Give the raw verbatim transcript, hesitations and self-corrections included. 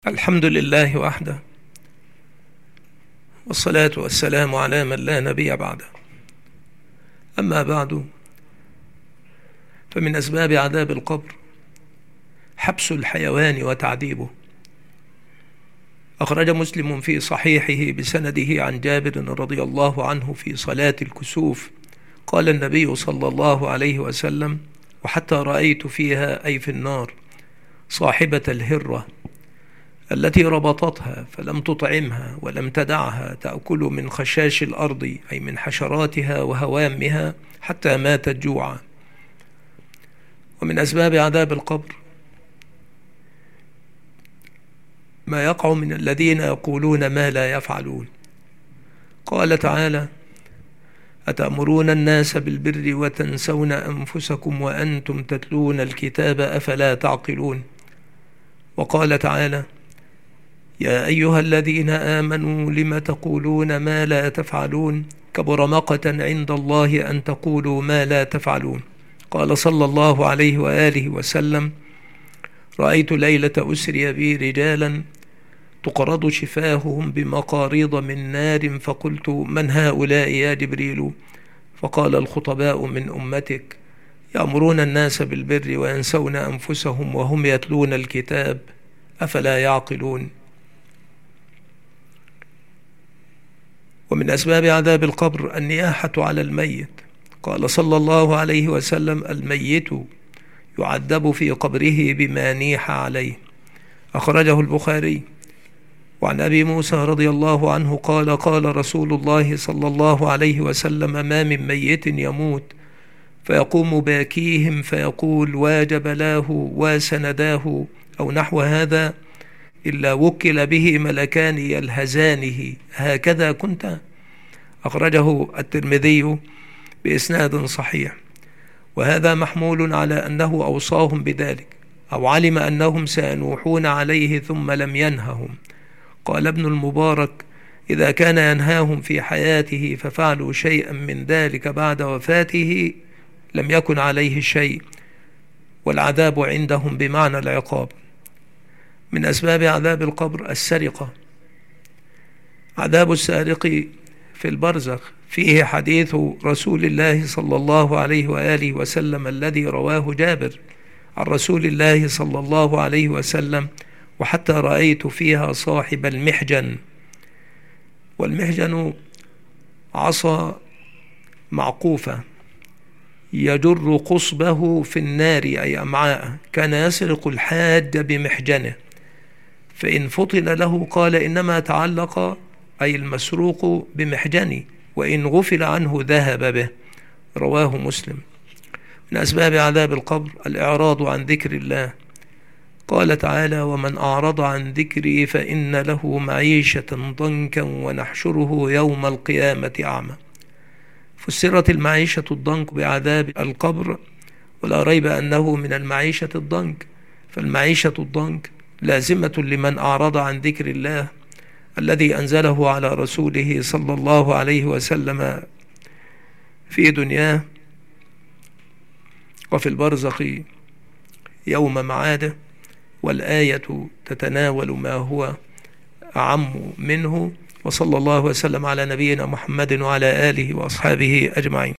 الحمد لله وحده، والصلاة والسلام على من لا نبي بعده. أما بعد، فمن أسباب عذاب القبر حبس الحيوان وتعذيبه. أخرج مسلم في صحيحه بسنده عن جابر رضي الله عنه في صلاة الكسوف قال النبي صلى الله عليه وسلم: وحتى رأيت فيها، أي في النار، صاحبة الهرة التي ربطتها فلم تطعمها ولم تدعها تأكل من خشاش الأرض، أي من حشراتها وهوامها، حتى ماتت جوعا. ومن أسباب عذاب القبر ما يقع من الذين يقولون ما لا يفعلون. قال تعالى: أتأمرون الناس بالبر وتنسون أنفسكم وأنتم تتلون الكتاب أفلا تعقلون. وقال تعالى: يا أيها الذين آمنوا لم تقولون ما لا تفعلون، كبر مقتا عند الله أن تقولوا ما لا تفعلون. قال صلى الله عليه وآله وسلم: رأيت ليلة أسري بي رجالا تقرض شفاههم بمقاريض من نار، فقلت: من هؤلاء يا جبريل؟ فقال: الخطباء من أمتك، يأمرون الناس بالبر وينسون أنفسهم وهم يتلون الكتاب أفلا يعقلون. ومن أسباب عذاب القبر النياحة على الميت. قال صلى الله عليه وسلم: الميت يعذب في قبره بما نيح عليه. أخرجه البخاري. وعن أبي موسى رضي الله عنه قال: قال رسول الله صلى الله عليه وسلم: ما من ميت يموت فيقوم باكيهم فيقول: واجبلاه وسنداه أو نحو هذا، إلا وكل به ملكان يلهزانه: هكذا كنت. أخرجه الترمذي بإسناد صحيح. وهذا محمول على أنه أوصاهم بذلك، أو علم أنهم سينوحون عليه ثم لم ينههم. قال ابن المبارك: إذا كان ينهاهم في حياته ففعلوا شيئا من ذلك بعد وفاته لم يكن عليه شيء، والعذاب عندهم بمعنى العقاب. من أسباب عذاب القبر السرقة. عذاب السارق في البرزخ فيه حديث رسول الله صلى الله عليه وآله وسلم الذي رواه جابر عن رسول الله صلى الله عليه وسلم: وحتى رأيت فيها صاحب المحجن. والمحجن عصا معقوفة يجر قصبه في النار، أي أمعاء، كان يسرق الحاج بمحجنه، فإن فطن له قال: إنما تعلق، أي المسروق، بمحجني، وإن غفل عنه ذهب به. رواه مسلم. من أسباب عذاب القبر الإعراض عن ذكر الله. قال تعالى: ومن أعرض عن ذكري فإن له معيشة ضنكا ونحشره يوم القيامة أعمى. فسرت المعيشة الضنك بعذاب القبر، ولا ريب أنه من المعيشة الضنك، فالمعيشة الضنك لازمة لمن أعرض عن ذكر الله الذي أنزله على رسوله صلى الله عليه وسلم في دنياه وفي البرزخ يوم معاده. والآية تتناول ما هو أعم منه. وصلى الله وسلم على نبينا محمد وعلى آله وأصحابه أجمعين.